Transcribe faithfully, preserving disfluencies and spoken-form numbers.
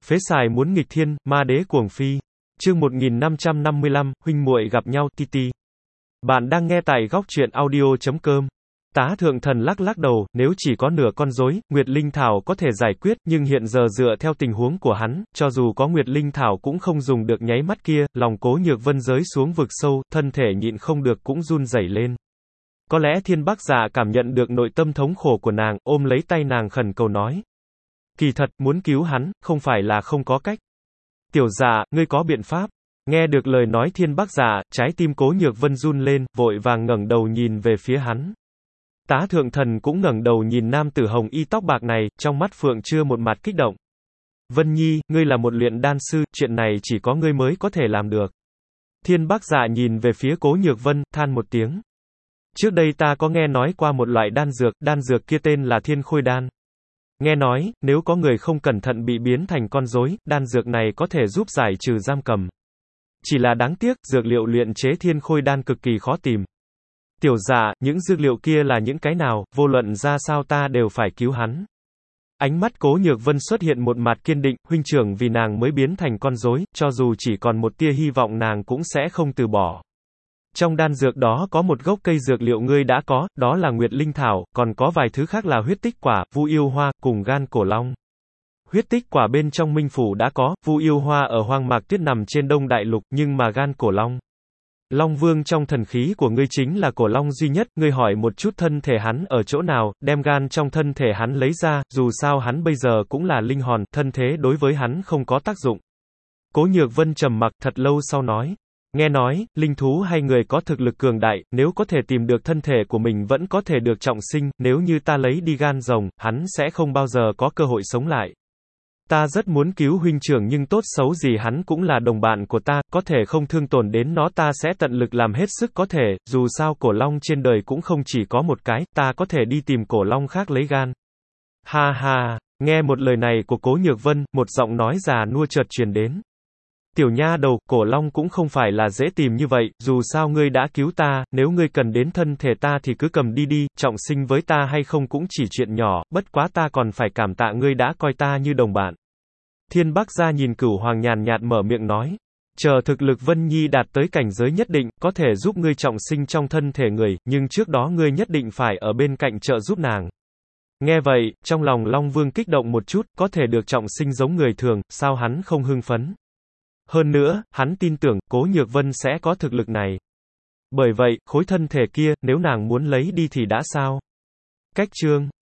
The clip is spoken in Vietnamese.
Phế xài muốn nghịch thiên, ma đế cuồng phi. Chương một nghìn năm trăm năm mươi lăm, huynh muội gặp nhau Titi. Bạn đang nghe tại góc truyện audio chấm com. Tá Thượng Thần lắc lắc đầu, nếu chỉ có nửa con rối, Nguyệt Linh Thảo có thể giải quyết, nhưng hiện giờ dựa theo tình huống của hắn, cho dù có Nguyệt Linh Thảo cũng không dùng được nháy mắt kia, lòng Cố Nhược Vân rơi xuống vực sâu, thân thể nhịn không được cũng run rẩy lên. Có lẽ Thiên Bắc Dạ cảm nhận được nội tâm thống khổ của nàng, ôm lấy tay nàng khẩn cầu nói. Kỳ thật, muốn cứu hắn, không phải là không có cách. Tiểu Dạ, ngươi có biện pháp. Nghe được lời nói Thiên Bắc Dạ, trái tim Cố Nhược Vân run lên, vội vàng ngẩng đầu nhìn về phía hắn. Tá Thượng Thần cũng ngẩng đầu nhìn nam tử hồng y tóc bạc này, trong mắt phượng chưa một mặt kích động. Vân Nhi, ngươi là một luyện đan sư, chuyện này chỉ có ngươi mới có thể làm được. Thiên Bắc Dạ nhìn về phía Cố Nhược Vân, than một tiếng. Trước đây ta có nghe nói qua một loại đan dược, đan dược kia tên là Thiên Khôi Đan. Nghe nói, nếu có người không cẩn thận bị biến thành con rối, đan dược này có thể giúp giải trừ giam cầm. Chỉ là đáng tiếc, dược liệu luyện chế Thiên Khôi Đan cực kỳ khó tìm. Tiểu Dạ, những dược liệu kia là những cái nào, vô luận ra sao ta đều phải cứu hắn. Ánh mắt Cố Nhược Vân xuất hiện một mặt kiên định, huynh trưởng vì nàng mới biến thành con rối, cho dù chỉ còn một tia hy vọng nàng cũng sẽ không từ bỏ. Trong đan dược đó có một gốc cây dược liệu ngươi đã có, đó là Nguyệt Linh Thảo, còn có vài thứ khác là huyết tích quả, Vu Yêu Hoa, cùng gan cổ long. Huyết tích quả bên trong Minh Phủ đã có, Vu Yêu Hoa ở Hoang Mạc Tuyết nằm trên Đông Đại Lục, nhưng mà gan cổ long. Long Vương trong thần khí của ngươi chính là cổ long duy nhất, ngươi hỏi một chút thân thể hắn ở chỗ nào, đem gan trong thân thể hắn lấy ra, dù sao hắn bây giờ cũng là linh hồn, thân thế đối với hắn không có tác dụng. Cố Nhược Vân trầm mặc thật lâu sau nói. Nghe nói, linh thú hay người có thực lực cường đại, nếu có thể tìm được thân thể của mình vẫn có thể được trọng sinh, nếu như ta lấy đi gan rồng, hắn sẽ không bao giờ có cơ hội sống lại. Ta rất muốn cứu huynh trưởng nhưng tốt xấu gì hắn cũng là đồng bạn của ta, có thể không thương tổn đến nó ta sẽ tận lực làm hết sức có thể, dù sao cổ long trên đời cũng không chỉ có một cái, ta có thể đi tìm cổ long khác lấy gan. Ha ha, nghe một lời này của Cố Nhược Vân, một giọng nói già nua chợt truyền đến. Tiểu nha đầu, cổ long cũng không phải là dễ tìm như vậy, dù sao ngươi đã cứu ta, nếu ngươi cần đến thân thể ta thì cứ cầm đi đi, trọng sinh với ta hay không cũng chỉ chuyện nhỏ, bất quá ta còn phải cảm tạ ngươi đã coi ta như đồng bạn. Thiên Bắc Gia nhìn Cửu Hoàng nhàn nhạt mở miệng nói, chờ thực lực Vân Nhi đạt tới cảnh giới nhất định, có thể giúp ngươi trọng sinh trong thân thể người, nhưng trước đó ngươi nhất định phải ở bên cạnh trợ giúp nàng. Nghe vậy, trong lòng Long Vương kích động một chút, có thể được trọng sinh giống người thường, sao hắn không hưng phấn? Hơn nữa, hắn tin tưởng, Cố Nhược Vân sẽ có thực lực này. Bởi vậy, khối thân thể kia, nếu nàng muốn lấy đi thì đã sao? Cách chương